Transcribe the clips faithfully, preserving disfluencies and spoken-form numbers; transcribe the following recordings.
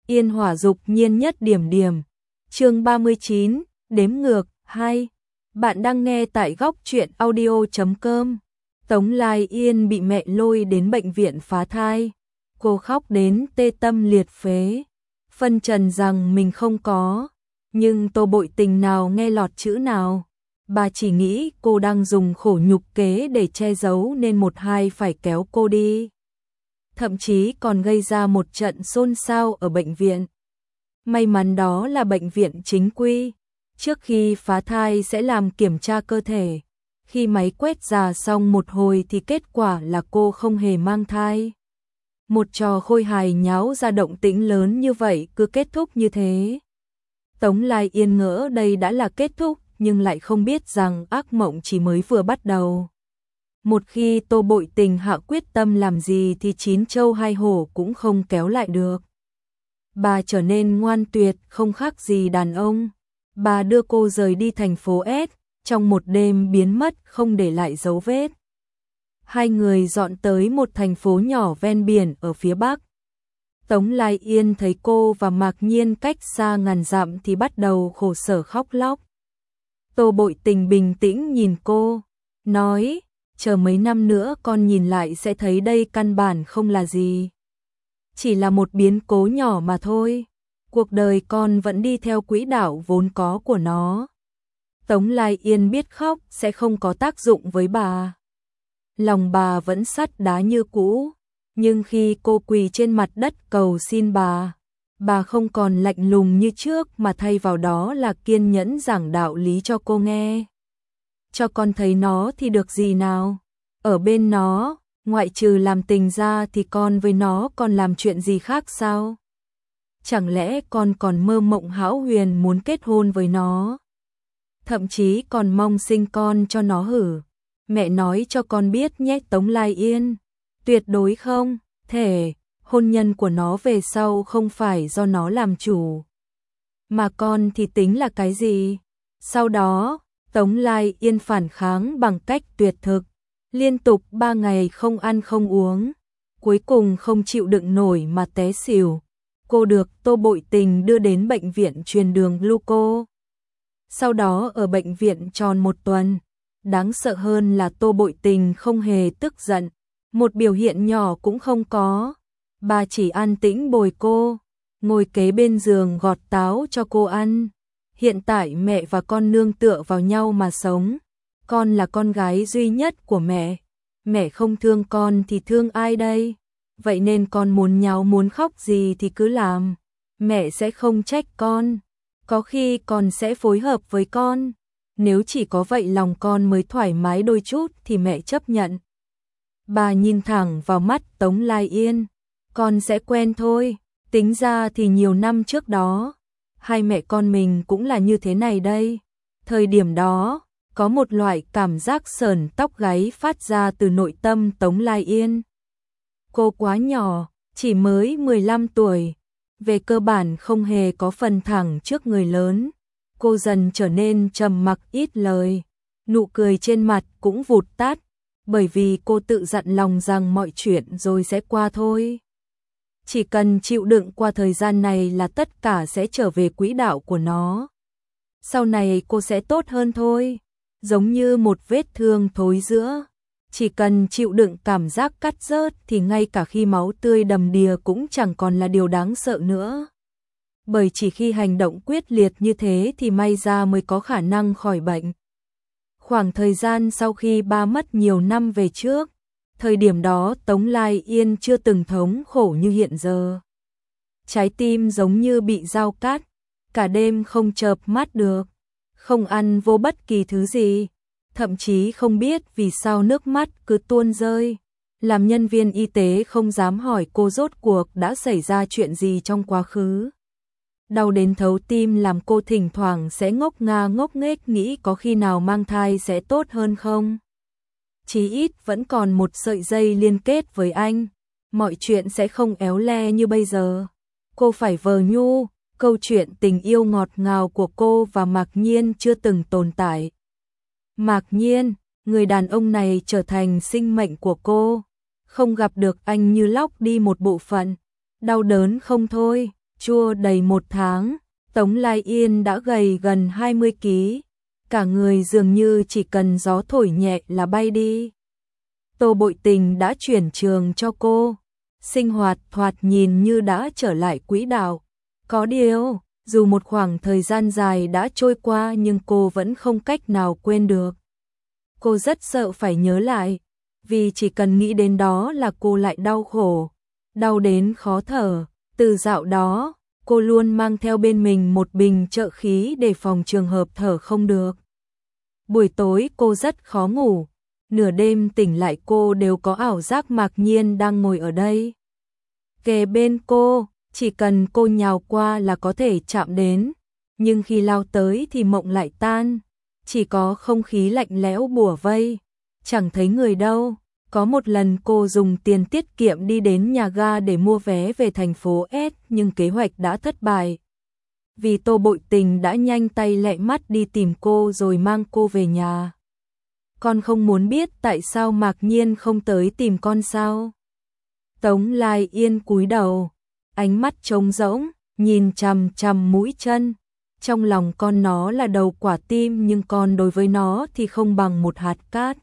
Yên hỏa dục nhiên nhất điểm điểm. Chương ba mươi chín, đếm ngược, hai. Bạn đang nghe tại góc truyện audio chấm com. Tống Lai Yên bị mẹ lôi đến bệnh viện phá thai. Cô khóc đến tê tâm liệt phế. Phân trần rằng mình không có. Nhưng Tô Bội Tình nào nghe lọt chữ nào. Bà chỉ nghĩ cô đang dùng khổ nhục kế để che giấu nên một hai phải kéo cô đi. Thậm chí còn gây ra một trận xôn xao ở bệnh viện. May mắn đó là bệnh viện chính quy. Trước khi phá thai sẽ làm kiểm tra cơ thể. Khi máy quét ra xong một hồi thì kết quả là cô không hề mang thai. Một trò khôi hài nháo ra động tĩnh lớn như vậy cứ kết thúc như thế. Tống Lai Yên ngỡ đây đã là kết thúc nhưng lại không biết rằng ác mộng chỉ mới vừa bắt đầu. Một khi Tô Bội Tình hạ quyết tâm làm gì thì chín châu hai hổ cũng không kéo lại được. Bà trở nên ngoan tuyệt không khác gì đàn ông. Bà đưa cô rời đi thành phố S, trong một đêm biến mất không để lại dấu vết. Hai người dọn tới một thành phố nhỏ ven biển ở phía Bắc. Tống Lai Yên thấy cô và Mạc Nhiên cách xa ngàn dặm thì bắt đầu khổ sở khóc lóc. Tô Bội Tình bình tĩnh nhìn cô, nói, chờ mấy năm nữa con nhìn lại sẽ thấy đây căn bản không là gì. Chỉ là một biến cố nhỏ mà thôi. Cuộc đời con vẫn đi theo quỹ đạo vốn có của nó. Tống Lai Yên biết khóc sẽ không có tác dụng với bà. Lòng bà vẫn sắt đá như cũ. Nhưng khi cô quỳ trên mặt đất cầu xin bà, bà không còn lạnh lùng như trước mà thay vào đó là kiên nhẫn giảng đạo lý cho cô nghe. Cho con thấy nó thì được gì nào? Ở bên nó, ngoại trừ làm tình ra thì con với nó còn làm chuyện gì khác sao? Chẳng lẽ con còn mơ mộng hão huyền muốn kết hôn với nó? Thậm chí còn mong sinh con cho nó hử? Mẹ nói cho con biết nhé Tống Lai Yên. Tuyệt đối không thể, hôn nhân của nó về sau không phải do nó làm chủ. Mà con thì tính là cái gì? Sau đó, Tống Lai Yên phản kháng bằng cách tuyệt thực. Liên tục ba ngày không ăn không uống. Cuối cùng không chịu đựng nổi mà té xỉu. Cô được Tô Bội Tình đưa đến bệnh viện truyền đường gluco. Sau đó ở bệnh viện tròn một tuần. Đáng sợ hơn là Tô Bội Tình không hề tức giận. Một biểu hiện nhỏ cũng không có. Bà chỉ an tĩnh bồi cô, ngồi kế bên giường gọt táo cho cô ăn. Hiện tại mẹ và con nương tựa vào nhau mà sống. Con là con gái duy nhất của mẹ. Mẹ không thương con thì thương ai đây? Vậy nên con muốn nháo muốn khóc gì thì cứ làm. Mẹ sẽ không trách con. Có khi con sẽ phối hợp với con. Nếu chỉ có vậy lòng con mới thoải mái đôi chút thì mẹ chấp nhận. Bà nhìn thẳng vào mắt Tống Lai Yên. Con sẽ quen thôi. Tính ra thì nhiều năm trước đó, hai mẹ con mình cũng là như thế này đây. Thời điểm đó, có một loại cảm giác sởn tóc gáy phát ra từ nội tâm Tống Lai Yên. Cô quá nhỏ, chỉ mới mười lăm tuổi. Về cơ bản không hề có phần thẳng trước người lớn. Cô dần trở nên trầm mặc ít lời. Nụ cười trên mặt cũng vụt tắt. Bởi vì cô tự dặn lòng rằng mọi chuyện rồi sẽ qua thôi. Chỉ cần chịu đựng qua thời gian này là tất cả sẽ trở về quỹ đạo của nó. Sau này cô sẽ tốt hơn thôi. Giống như một vết thương thối rữa. Chỉ cần chịu đựng cảm giác cắt rớt thì ngay cả khi máu tươi đầm đìa cũng chẳng còn là điều đáng sợ nữa. Bởi chỉ khi hành động quyết liệt như thế thì may ra mới có khả năng khỏi bệnh. Khoảng thời gian sau khi ba mất nhiều năm về trước, thời điểm đó Tống Lai Yên chưa từng thống khổ như hiện giờ. Trái tim giống như bị dao cắt, cả đêm không chợp mắt được, không ăn vô bất kỳ thứ gì, thậm chí không biết vì sao nước mắt cứ tuôn rơi. Làm nhân viên y tế không dám hỏi cô rốt cuộc đã xảy ra chuyện gì trong quá khứ. Đau đến thấu tim làm cô thỉnh thoảng sẽ ngốc nga ngốc nghếch nghĩ có khi nào mang thai sẽ tốt hơn không. Chí ít vẫn còn một sợi dây liên kết với anh, mọi chuyện sẽ không éo le như bây giờ. Cô phải vờ nhu, câu chuyện tình yêu ngọt ngào của cô và Mạc Nhiên chưa từng tồn tại. Mạc Nhiên, người đàn ông này trở thành sinh mệnh của cô, không gặp được anh như lóc đi một bộ phận, đau đớn không thôi. Chua đầy một tháng, Tống Lai Yên đã gầy gần hai mươi ki lô gam, cả người dường như chỉ cần gió thổi nhẹ là bay đi. Tô Bội Tình đã chuyển trường cho cô, sinh hoạt thoạt nhìn như đã trở lại quỹ đạo. Có điều, dù một khoảng thời gian dài đã trôi qua nhưng cô vẫn không cách nào quên được. Cô rất sợ phải nhớ lại, vì chỉ cần nghĩ đến đó là cô lại đau khổ, đau đến khó thở. Từ dạo đó, cô luôn mang theo bên mình một bình trợ khí để phòng trường hợp thở không được. Buổi tối cô rất khó ngủ, nửa đêm tỉnh lại cô đều có ảo giác Mạc Nhiên đang ngồi ở đây. Kề bên cô, chỉ cần cô nhào qua là có thể chạm đến, nhưng khi lao tới thì mộng lại tan, chỉ có không khí lạnh lẽo bủa vây, chẳng thấy người đâu. Có một lần cô dùng tiền tiết kiệm đi đến nhà ga để mua vé về thành phố S nhưng kế hoạch đã thất bại. Vì Tô Bội Tình đã nhanh tay lẹ mắt đi tìm cô rồi mang cô về nhà. Con không muốn biết tại sao Mạc Nhiên không tới tìm con sao? Tống Lai Yên cúi đầu, ánh mắt trống rỗng, nhìn chằm chằm mũi chân. Trong lòng con nó là đầu quả tim nhưng con đối với nó thì không bằng một hạt cát.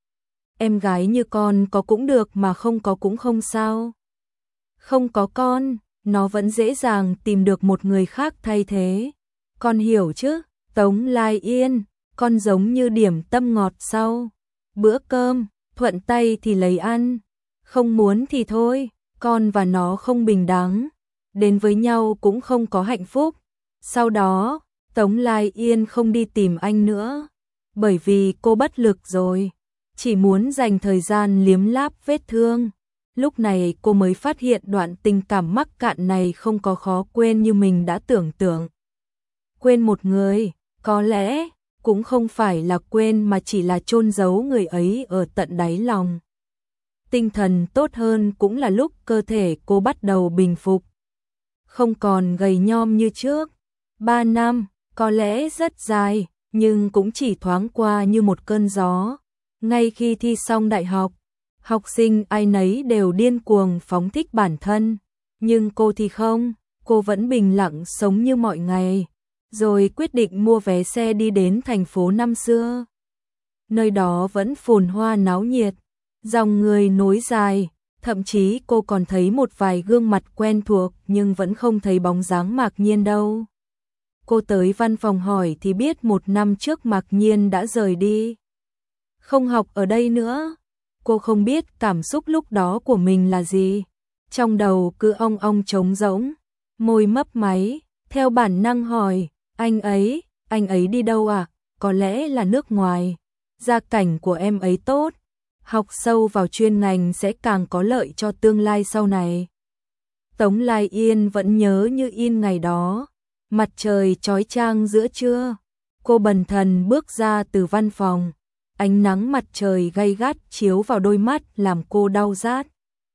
Em gái như con có cũng được mà không có cũng không sao. Không có con, nó vẫn dễ dàng tìm được một người khác thay thế. Con hiểu chứ, Tống Lai Yên, con giống như điểm tâm ngọt sau bữa cơm, thuận tay thì lấy ăn, không muốn thì thôi. Con và nó không bình đẳng, đến với nhau cũng không có hạnh phúc. Sau đó, Tống Lai Yên không đi tìm anh nữa, bởi vì cô bất lực rồi, chỉ muốn dành thời gian liếm láp vết thương. Lúc này cô mới phát hiện đoạn tình cảm mắc cạn này không có khó quên như mình đã tưởng tượng. Quên một người, có lẽ cũng không phải là quên mà chỉ là chôn giấu người ấy ở tận đáy lòng. Tinh thần tốt hơn cũng là lúc cơ thể cô bắt đầu bình phục. Không còn gầy nhom như trước. Ba năm, có lẽ rất dài, nhưng cũng chỉ thoáng qua như một cơn gió. Ngay khi thi xong đại học, học sinh ai nấy đều điên cuồng phóng thích bản thân. Nhưng cô thì không, cô vẫn bình lặng sống như mọi ngày. Rồi quyết định mua vé xe đi đến thành phố năm xưa. Nơi đó vẫn phồn hoa náo nhiệt, dòng người nối dài, thậm chí cô còn thấy một vài gương mặt quen thuộc nhưng vẫn không thấy bóng dáng Mạc Nhiên đâu. Cô tới văn phòng hỏi thì biết một năm trước Mạc Nhiên đã rời đi. Không học ở đây nữa. Cô không biết cảm xúc lúc đó của mình là gì. Trong đầu cứ ong ong trống rỗng, môi mấp máy, theo bản năng hỏi, anh ấy, anh ấy đi đâu à? Có lẽ là nước ngoài. Gia cảnh của em ấy tốt, học sâu vào chuyên ngành sẽ càng có lợi cho tương lai sau này. Tống Lai Yên vẫn nhớ như in ngày đó, mặt trời chói chang giữa trưa. Cô bần thần bước ra từ văn phòng, ánh nắng mặt trời gay gắt chiếu vào đôi mắt làm cô đau rát.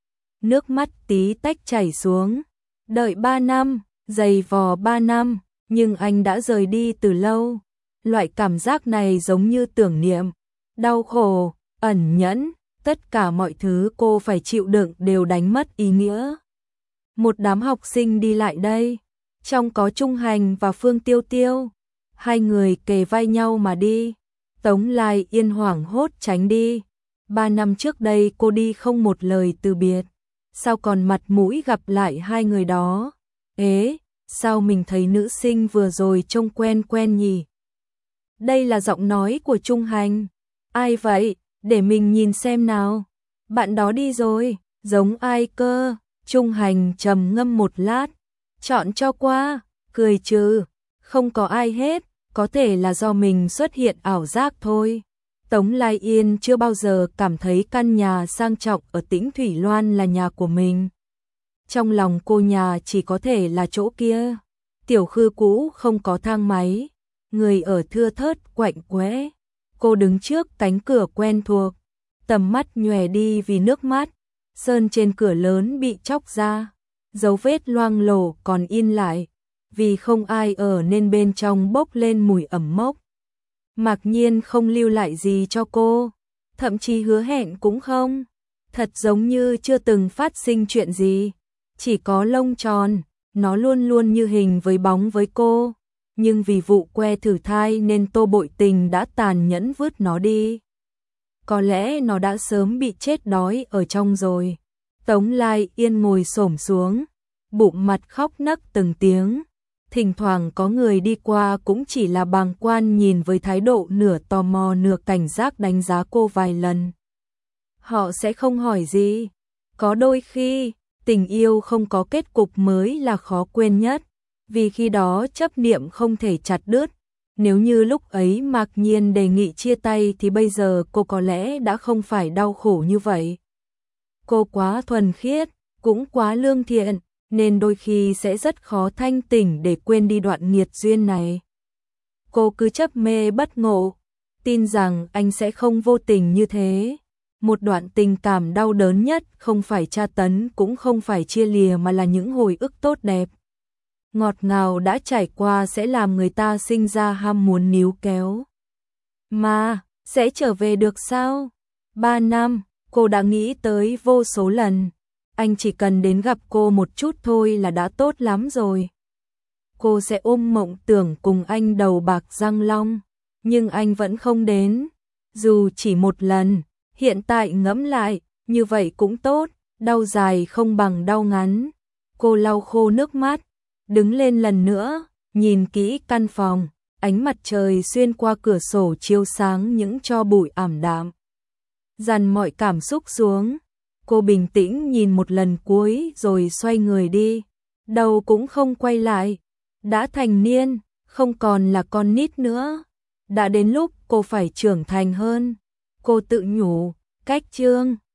Nước mắt tí tách chảy xuống. Đợi ba năm, giày vò ba năm, nhưng anh đã rời đi từ lâu. Loại cảm giác này giống như tưởng niệm, đau khổ, ẩn nhẫn, tất cả mọi thứ cô phải chịu đựng đều đánh mất ý nghĩa. Một đám học sinh đi lại đây, trong có Trung Hành và Phương Tiêu Tiêu. Hai người kề vai nhau mà đi. Tống Lai Yên hoảng hốt tránh đi. Ba năm trước đây cô đi không một lời từ biệt. Sao còn mặt mũi gặp lại hai người đó? Ế, sao mình thấy nữ sinh vừa rồi trông quen quen nhỉ? Đây là giọng nói của Trung Hành. Ai vậy? Để mình nhìn xem nào. Bạn đó đi rồi, giống ai cơ? Trung Hành trầm ngâm một lát. Chọn cho qua, cười trừ. Không có ai hết, có thể là do mình xuất hiện ảo giác thôi. Tống Lai Yên chưa bao giờ cảm thấy căn nhà sang trọng ở Tĩnh Thủy Loan là nhà của mình. Trong lòng cô nhà chỉ có thể là chỗ kia. Tiểu khư cũ không có thang máy, người ở thưa thớt quạnh quẽ. Cô đứng trước cánh cửa quen thuộc, tầm mắt nhòe đi vì nước mắt. Sơn trên cửa lớn bị chóc ra, dấu vết loang lổ còn in lại. Vì không ai ở nên bên trong bốc lên mùi ẩm mốc. Mạc Nhiên không lưu lại gì cho cô, thậm chí hứa hẹn cũng không. Thật giống như chưa từng phát sinh chuyện gì, chỉ có lông tròn, nó luôn luôn như hình với bóng với cô, nhưng vì vụ que thử thai nên Tô Bội Tình đã tàn nhẫn vứt nó đi. Có lẽ nó đã sớm bị chết đói ở trong rồi. Tống Lai Yên ngồi xổm xuống, bụng mặt khóc nấc từng tiếng. Thỉnh thoảng có người đi qua cũng chỉ là bàng quan nhìn với thái độ nửa tò mò nửa cảnh giác đánh giá cô vài lần. Họ sẽ không hỏi gì. Có đôi khi, tình yêu không có kết cục mới là khó quên nhất, vì khi đó chấp niệm không thể chặt đứt. Nếu như lúc ấy Mạc Nhiên đề nghị chia tay thì bây giờ cô có lẽ đã không phải đau khổ như vậy. Cô quá thuần khiết, cũng quá lương thiện, nên đôi khi sẽ rất khó thanh tỉnh để quên đi đoạn nghiệt duyên này. Cô cứ chấp mê bất ngộ, tin rằng anh sẽ không vô tình như thế. Một đoạn tình cảm đau đớn nhất không phải tra tấn cũng không phải chia lìa mà là những hồi ức tốt đẹp. Ngọt ngào đã trải qua sẽ làm người ta sinh ra ham muốn níu kéo. Mà, sẽ trở về được sao? Ba năm, cô đã nghĩ tới vô số lần. Anh chỉ cần đến gặp cô một chút thôi là đã tốt lắm rồi. Cô sẽ ôm mộng tưởng cùng anh đầu bạc răng long, nhưng anh vẫn không đến. Dù chỉ một lần, hiện tại ngẫm lại, như vậy cũng tốt, đau dài không bằng đau ngắn. Cô lau khô nước mắt, đứng lên lần nữa, nhìn kỹ căn phòng, ánh mặt trời xuyên qua cửa sổ chiếu sáng những tro bụi ảm đạm. Dằn mọi cảm xúc xuống, cô bình tĩnh nhìn một lần cuối rồi xoay người đi, đầu cũng không quay lại. Đã thành niên, không còn là con nít nữa. Đã đến lúc cô phải trưởng thành hơn. Cô tự nhủ, cách chương